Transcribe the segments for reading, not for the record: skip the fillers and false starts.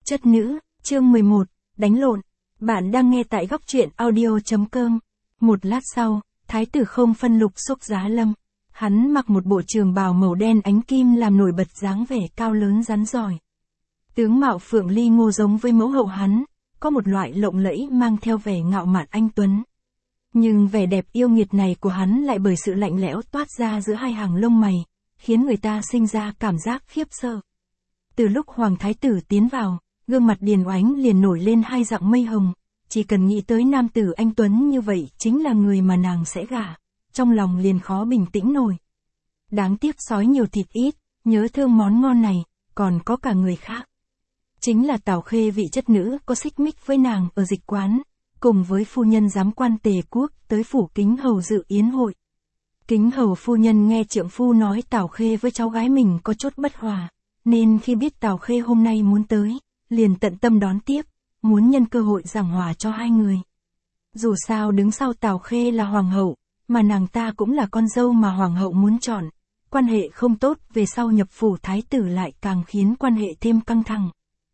Chất nữ, chương 11, đánh lộn. Bạn đang nghe tại góc truyện audio.com. Một lát sau, thái tử Không Phân Lục xúc giá lâm. Hắn mặc một bộ trường bào màu đen ánh kim làm nổi bật dáng vẻ cao lớn rắn giỏi. Tướng mạo Phượng Ly Ngô giống với mẫu hậu hắn, có một loại lộng lẫy mang theo vẻ ngạo mạn anh tuấn. Nhưng vẻ đẹp yêu nghiệt này của hắn lại bởi sự lạnh lẽo toát ra giữa hai hàng lông mày, khiến người ta sinh ra cảm giác khiếp sợ. Từ lúc Hoàng Thái tử tiến vào, gương mặt Điền Oánh liền nổi lên hai dạng mây hồng, chỉ cần nghĩ tới nam tử anh tuấn như vậy chính là người mà nàng sẽ gả, trong lòng liền khó bình tĩnh nổi. Đáng tiếc sói nhiều thịt ít, nhớ thương món ngon này, còn có cả người khác. Chính là Tào Khê, vị chất nữ có xích mích với nàng ở dịch quán, cùng với phu nhân giám quan Tề Quốc tới phủ Kính hầu dự yến hội. Kính hầu phu nhân nghe trượng phu nói Tào Khê với cháu gái mình có chút bất hòa, nên khi biết Tào Khê hôm nay muốn tới, liền tận tâm đón tiếp, muốn nhân cơ hội giảng hòa cho hai người. Dù sao đứng sau Tào Khê là hoàng hậu, mà nàng ta cũng là con dâu mà hoàng hậu muốn chọn, quan hệ không tốt về sau nhập phủ thái tử lại càng khiến quan hệ thêm căng thẳng.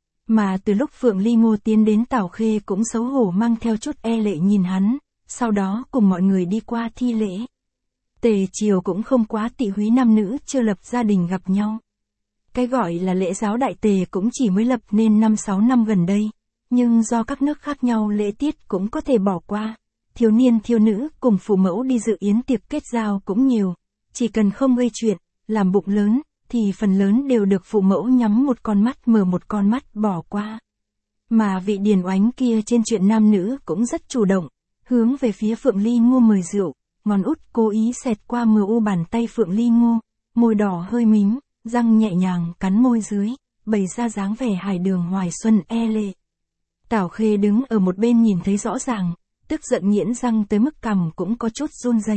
Mà từ lúc Phượng Ly Ngô tiến đến, Tào Khê cũng xấu hổ mang theo chút e lệ nhìn hắn, sau đó cùng mọi người đi qua thi lễ. Tề triều cũng không quá tị húy nam nữ chưa lập gia đình gặp nhau. Cái gọi là lễ giáo đại tề cũng chỉ mới lập nên 5-6 năm gần đây, nhưng do các nước khác nhau lễ tiết cũng có thể bỏ qua. Thiếu niên thiếu nữ cùng phụ mẫu đi dự yến tiệc kết giao cũng nhiều, chỉ cần không gây chuyện, làm bụng lớn, thì phần lớn đều được phụ mẫu nhắm một con mắt mở một con mắt bỏ qua. Mà vị Điền Oánh kia trên chuyện nam nữ cũng rất chủ động, hướng về phía Phượng Ly Ngô mời rượu, ngón út cố ý xẹt qua mờ u bàn tay Phượng Ly Ngô, môi đỏ hơi mím, răng nhẹ nhàng cắn môi dưới, bày ra dáng vẻ hải đường hoài xuân e lệ. Tào Khê đứng ở một bên nhìn thấy rõ ràng, tức giận nghiến răng tới mức cằm cũng có chút run rẩy.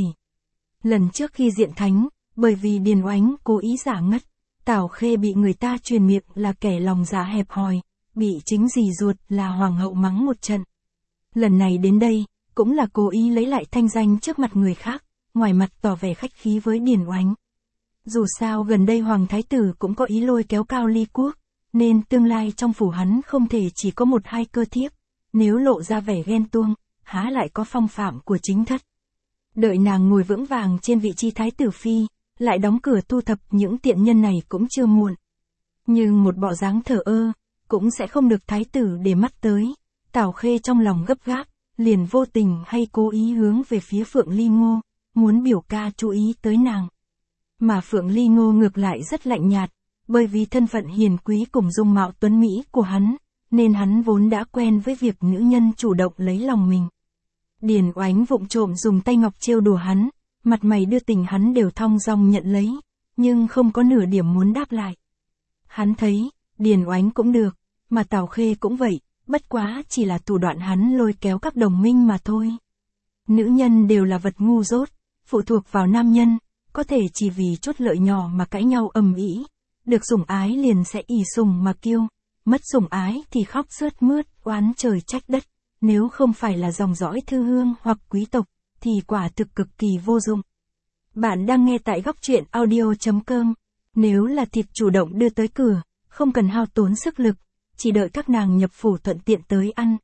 Lần trước khi diện thánh, bởi vì Điền Oánh cố ý giả ngất, Tào Khê bị người ta truyền miệng là kẻ lòng dạ hẹp hòi, bị chính dì ruột là hoàng hậu mắng một trận. Lần này đến đây, cũng là cố ý lấy lại thanh danh trước mặt người khác, ngoài mặt tỏ vẻ khách khí với Điền Oánh. Dù sao gần đây Hoàng Thái tử cũng có ý lôi kéo Cao Ly Quốc, nên tương lai trong phủ hắn không thể chỉ có 1-2 cơ thiếp, nếu lộ ra vẻ ghen tuông, há lại có phong phạm của chính thất. Đợi nàng ngồi vững vàng trên vị trí Thái tử phi, lại đóng cửa thu thập những tiện nhân này cũng chưa muộn. Nhưng một bộ dáng thờ ơ, cũng sẽ không được Thái tử để mắt tới. Tào Khê trong lòng gấp gáp, liền vô tình hay cố ý hướng về phía Phượng Ly Ngô, muốn biểu ca chú ý tới nàng. Mà Phượng Ly Ngô ngược lại rất lạnh nhạt, bởi vì thân phận hiền quý cùng dung mạo tuấn mỹ của hắn, nên hắn vốn đã quen với việc nữ nhân chủ động lấy lòng mình. Điền Oánh vụng trộm dùng tay ngọc trêu đùa hắn, mặt mày đưa tình hắn đều thong dong nhận lấy, nhưng không có nửa điểm muốn đáp lại. Hắn thấy, Điền Oánh cũng được, mà Tào Khê cũng vậy, bất quá chỉ là thủ đoạn hắn lôi kéo các đồng minh mà thôi. Nữ nhân đều là vật ngu dốt, phụ thuộc vào nam nhân, có thể chỉ vì chút lợi nhỏ mà cãi nhau ầm ĩ, được sủng ái liền sẽ ỷ sủng mà kiêu, mất sủng ái thì khóc sướt mướt, oán trời trách đất, nếu không phải là dòng dõi thư hương hoặc quý tộc, thì quả thực cực kỳ vô dụng. Bạn đang nghe tại góc truyện audio.com, nếu là thịt chủ động đưa tới cửa, không cần hao tốn sức lực, chỉ đợi các nàng nhập phủ thuận tiện tới ăn.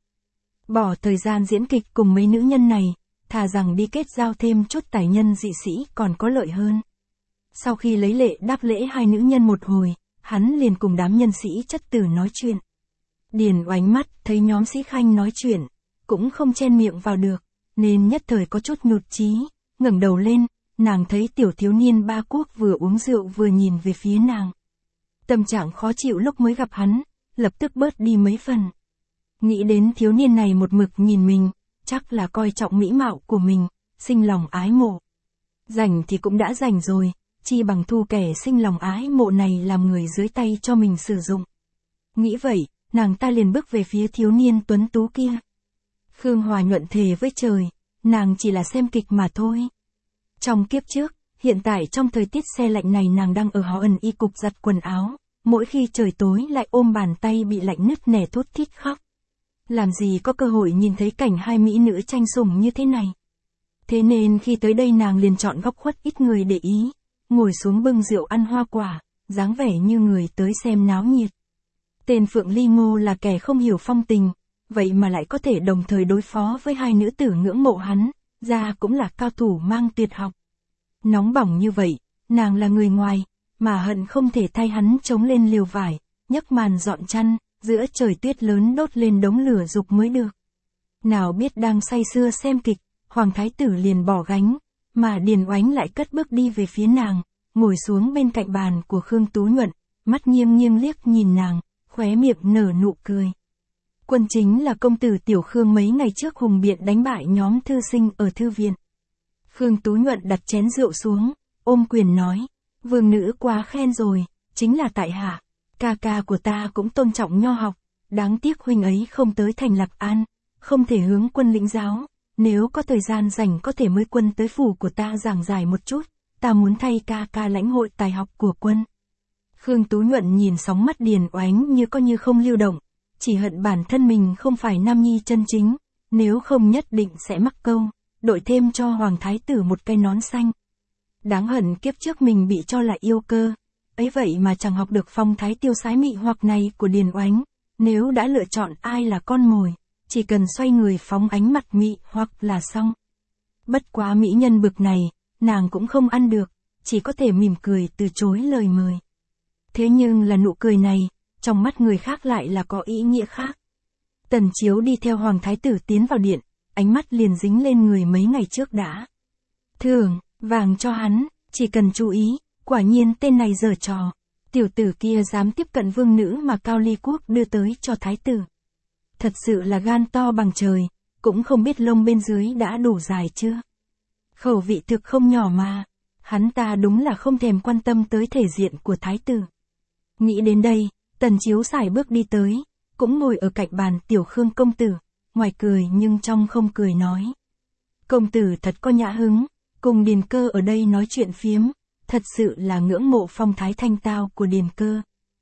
Bỏ thời gian diễn kịch cùng mấy nữ nhân này, thà rằng đi kết giao thêm chút tài nhân dị sĩ còn có lợi hơn. Sau khi lấy lệ đáp lễ hai nữ nhân một hồi, hắn liền cùng đám nhân sĩ chất tử nói chuyện. Điền Oánh mắt thấy nhóm sĩ khanh nói chuyện, cũng không chen miệng vào được, nên nhất thời có chút nhụt chí, ngẩng đầu lên, nàng thấy tiểu thiếu niên Ba Quốc vừa uống rượu vừa nhìn về phía nàng. Tâm trạng khó chịu lúc mới gặp hắn, lập tức bớt đi mấy phần. Nghĩ đến thiếu niên này một mực nhìn mình, chắc là coi trọng mỹ mạo của mình, sinh lòng ái mộ. Rảnh thì cũng đã rảnh rồi, chi bằng thu kẻ sinh lòng ái mộ này làm người dưới tay cho mình sử dụng. Nghĩ vậy, nàng ta liền bước về phía thiếu niên tuấn tú kia. Khương Hòa nhuận thề với trời, nàng chỉ là xem kịch mà thôi. Trong kiếp trước, hiện tại trong thời tiết se lạnh này nàng đang ở Hó Ẩn y cục giặt quần áo, mỗi khi trời tối lại ôm bàn tay bị lạnh nứt nẻ thút thít khóc. Làm gì có cơ hội nhìn thấy cảnh hai mỹ nữ tranh sủng như thế này. Thế nên khi tới đây nàng liền chọn góc khuất ít người để ý, ngồi xuống bưng rượu ăn hoa quả, dáng vẻ như người tới xem náo nhiệt. Tên Phượng Ly Ngô là kẻ không hiểu phong tình, vậy mà lại có thể đồng thời đối phó với hai nữ tử ngưỡng mộ hắn, ra cũng là cao thủ mang tuyệt học. Nóng bỏng như vậy, nàng là người ngoài, mà hận không thể thay hắn chống lên liều vải, nhấc màn dọn chăn, giữa trời tuyết lớn đốt lên đống lửa dục mới được. Nào biết đang say sưa xem kịch, Hoàng Thái Tử liền bỏ gánh, mà Điền Oánh lại cất bước đi về phía nàng, ngồi xuống bên cạnh bàn của Khương Tú Nhuận, mắt nghiêng nghiêng liếc nhìn nàng, khóe miệng nở nụ cười. Quân chính là công tử Tiểu Khương mấy ngày trước hùng biện đánh bại nhóm thư sinh ở thư viện. Khương Tú Nhuận đặt chén rượu xuống, ôm quyền nói, vương nữ quá khen rồi, chính là tại hạ, ca ca của ta cũng tôn trọng nho học, đáng tiếc huynh ấy không tới thành Lạc An, không thể hướng quân lĩnh giáo, nếu có thời gian rảnh có thể mời quân tới phủ của ta giảng giải một chút, ta muốn thay ca ca lãnh hội tài học của quân. Khương Tú Nhuận nhìn sóng mắt Điền Oánh như có như không lưu động, chỉ hận bản thân mình không phải nam nhi chân chính, nếu không nhất định sẽ mắc câu, đội thêm cho Hoàng Thái Tử một cây nón xanh. Đáng hận kiếp trước mình bị cho là yêu cơ, ấy vậy mà chẳng học được phong thái tiêu sái mị hoặc này của Điền Oánh, nếu đã lựa chọn ai là con mồi, chỉ cần xoay người phóng ánh mặt mị hoặc là xong. Bất quá mỹ nhân bực này, nàng cũng không ăn được, chỉ có thể mỉm cười từ chối lời mời. Thế nhưng là nụ cười này, trong mắt người khác lại là có ý nghĩa khác. Tần Chiếu đi theo Hoàng Thái Tử tiến vào điện, ánh mắt liền dính lên người mấy ngày trước đã. Thưởng, vàng cho hắn, chỉ cần chú ý, quả nhiên tên này giở trò. Tiểu tử kia dám tiếp cận vương nữ mà Cao Ly Quốc đưa tới cho Thái Tử. Thật sự là gan to bằng trời, cũng không biết lông bên dưới đã đủ dài chưa. Khẩu vị thực không nhỏ mà, hắn ta đúng là không thèm quan tâm tới thể diện của Thái Tử. Nghĩ đến đây, Tần Chiếu sải bước đi tới, cũng ngồi ở cạnh bàn Tiểu Khương công tử, ngoài cười nhưng trong không cười nói. Công tử thật có nhã hứng, cùng Điền Cơ ở đây nói chuyện phiếm, thật sự là ngưỡng mộ phong thái thanh tao của Điền Cơ.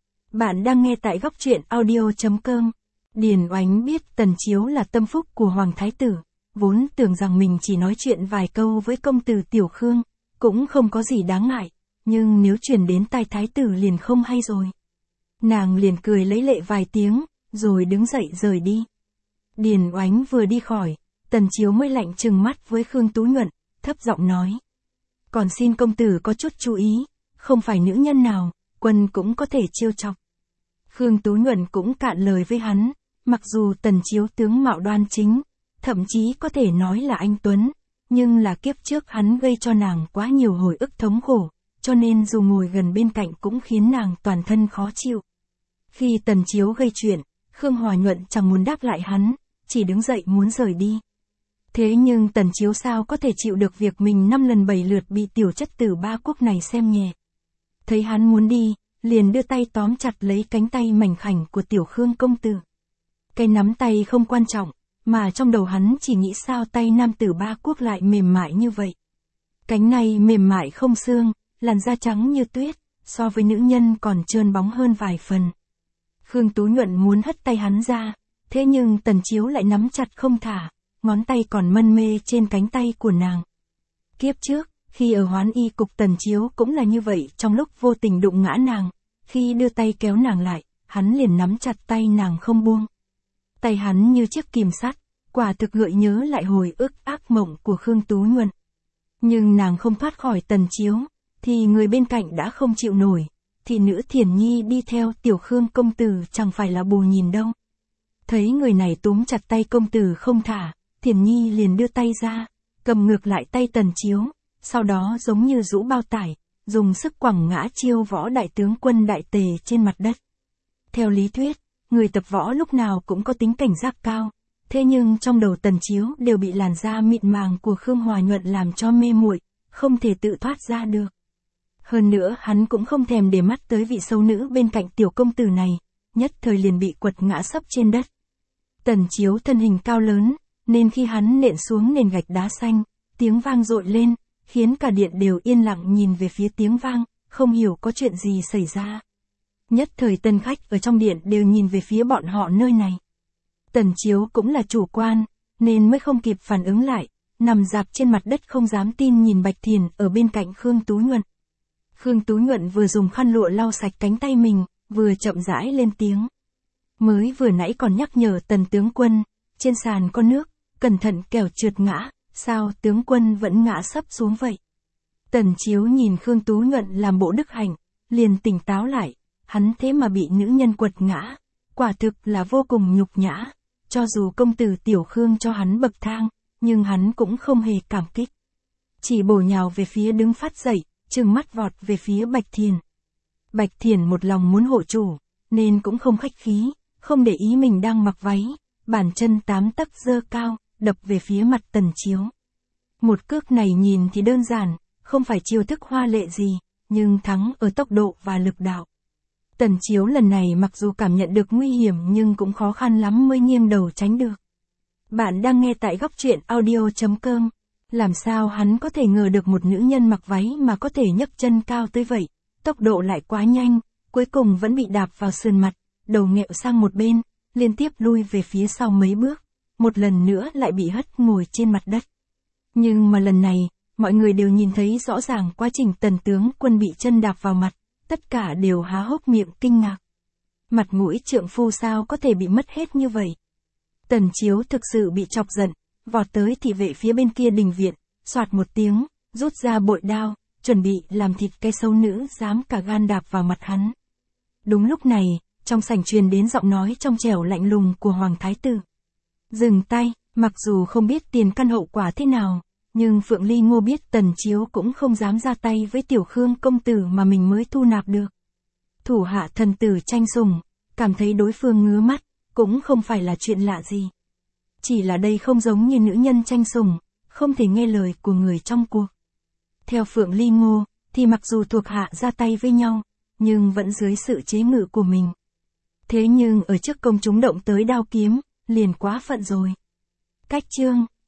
Bạn đang nghe tại góc truyện audio.com. Điền Oánh biết Tần Chiếu là tâm phúc của Hoàng Thái Tử, vốn tưởng rằng mình chỉ nói chuyện vài câu với công tử Tiểu Khương, cũng không có gì đáng ngại, nhưng nếu truyền đến tai Thái Tử liền không hay rồi. Nàng liền cười lấy lệ vài tiếng, rồi đứng dậy rời đi. Điền Oánh vừa đi khỏi, Tần Chiếu mới lạnh trừng mắt với Khương Tú Nhuận, thấp giọng nói. Còn xin công tử có chút chú ý, không phải nữ nhân nào, quân cũng có thể trêu chọc. Khương Tú Nhuận cũng cạn lời với hắn, mặc dù Tần Chiếu tướng mạo đoan chính, thậm chí có thể nói là anh Tuấn, nhưng là kiếp trước hắn gây cho nàng quá nhiều hồi ức thống khổ, cho nên dù ngồi gần bên cạnh cũng khiến nàng toàn thân khó chịu. Khi Tần Chiếu gây chuyện, Khương Hòa Nhuận chẳng muốn đáp lại hắn, chỉ đứng dậy muốn rời đi. Thế nhưng Tần Chiếu sao có thể chịu được việc mình 5 lần 7 lượt bị tiểu chất tử Ba Quốc này xem nhẹ. Thấy hắn muốn đi, liền đưa tay tóm chặt lấy cánh tay mảnh khảnh của Tiểu Khương công tử. Cái nắm tay không quan trọng, mà trong đầu hắn chỉ nghĩ sao tay nam tử Ba Quốc lại mềm mại như vậy. Cánh này mềm mại không xương, làn da trắng như tuyết, so với nữ nhân còn trơn bóng hơn vài phần. Khương Tú Nhuận muốn hất tay hắn ra, thế nhưng Tần Chiếu lại nắm chặt không thả, ngón tay còn mân mê trên cánh tay của nàng. Kiếp trước, khi ở Hoán Y cục Tần Chiếu cũng là như vậy, trong lúc vô tình đụng ngã nàng, khi đưa tay kéo nàng lại, hắn liền nắm chặt tay nàng không buông. Tay hắn như chiếc kìm sắt, quả thực gợi nhớ lại hồi ức ác mộng của Khương Tú Nhuận. Nhưng nàng không thoát khỏi Tần Chiếu, thì người bên cạnh đã không chịu nổi, thị nữ Thiền Nhi đi theo Tiểu Khương công tử chẳng phải là bù nhìn đâu. Thấy người này túm chặt tay công tử không thả, Thiền Nhi liền đưa tay ra, cầm ngược lại tay Tần Chiếu, sau đó giống như rũ bao tải, dùng sức quẳng ngã Chiêu Võ đại tướng quân Đại Tề trên mặt đất. Theo lý thuyết, người tập võ lúc nào cũng có tính cảnh giác cao, thế nhưng trong đầu Tần Chiếu đều bị làn da mịn màng của Khương Hòa Nhuận làm cho mê muội, không thể tự thoát ra được. Hơn nữa hắn cũng không thèm để mắt tới vị sâu nữ bên cạnh tiểu công tử này, nhất thời liền bị quật ngã sấp trên đất. Tần Chiếu thân hình cao lớn, nên khi hắn nện xuống nền gạch đá xanh, tiếng vang dội lên, khiến cả điện đều yên lặng nhìn về phía tiếng vang, không hiểu có chuyện gì xảy ra. Nhất thời tân khách ở trong điện đều nhìn về phía bọn họ nơi này. Tần Chiếu cũng là chủ quan, nên mới không kịp phản ứng lại, nằm rạp trên mặt đất không dám tin nhìn Bạch Thiền ở bên cạnh Khương Tú Nhuận. Khương Tú Nhuận vừa dùng khăn lụa lau sạch cánh tay mình, vừa chậm rãi lên tiếng. Mới vừa nãy còn nhắc nhở Tần tướng quân, trên sàn có nước, cẩn thận kẻo trượt ngã, sao tướng quân vẫn ngã sấp xuống vậy? Tần Chiếu nhìn Khương Tú Nhuận làm bộ đức hạnh, liền tỉnh táo lại, hắn thế mà bị nữ nhân quật ngã, quả thực là vô cùng nhục nhã, cho dù công tử Tiểu Khương cho hắn bậc thang, nhưng hắn cũng không hề cảm kích. Chỉ bổ nhào về phía đứng phát dậy, trừng mắt vọt về phía Bạch Thiền. Bạch Thiền một lòng muốn hộ chủ, nên cũng không khách khí, không để ý mình đang mặc váy, bàn chân 8 tấc giơ cao, đập về phía mặt Tần Chiếu. Một cước này nhìn thì đơn giản, không phải chiêu thức hoa lệ gì, nhưng thắng ở tốc độ và lực đạo. Tần Chiếu lần này mặc dù cảm nhận được nguy hiểm nhưng cũng khó khăn lắm mới nghiêng đầu tránh được. Bạn đang nghe tại góc truyện audio.com. Làm sao hắn có thể ngờ được một nữ nhân mặc váy mà có thể nhấc chân cao tới vậy, tốc độ lại quá nhanh, cuối cùng vẫn bị đạp vào sườn mặt, đầu nghẹo sang một bên, liên tiếp lui về phía sau mấy bước, một lần nữa lại bị hất ngồi trên mặt đất. Nhưng mà lần này, mọi người đều nhìn thấy rõ ràng quá trình Tần tướng quân bị chân đạp vào mặt, tất cả đều há hốc miệng kinh ngạc. Mặt mũi trượng phu sao có thể bị mất hết như vậy? Tần Chiếu thực sự bị chọc giận, vọt tới thị vệ phía bên kia đình viện, soạt một tiếng, rút ra bội đao, chuẩn bị làm thịt cái xấu nữ dám cả gan đạp vào mặt hắn. Đúng lúc này, trong sảnh truyền đến giọng nói trong trẻo lạnh lùng của Hoàng Thái Tử. Dừng tay, mặc dù không biết tiền căn hậu quả thế nào, nhưng Phượng Ly Ngô biết Tần Chiếu cũng không dám ra tay với Tiểu Khương công tử mà mình mới thu nạp được. Thủ hạ thần tử tranh sủng, cảm thấy đối phương ngứa mắt, cũng không phải là chuyện lạ gì. Chỉ là đây không giống như nữ nhân tranh sủng, không thể nghe lời của người trong cuộc. Theo Phượng Ly Ngô, thì mặc dù thuộc hạ ra tay với nhau, nhưng vẫn dưới sự chế ngự của mình. Thế nhưng ở trước công chúng động tới đao kiếm, liền quá phận rồi. Cách chương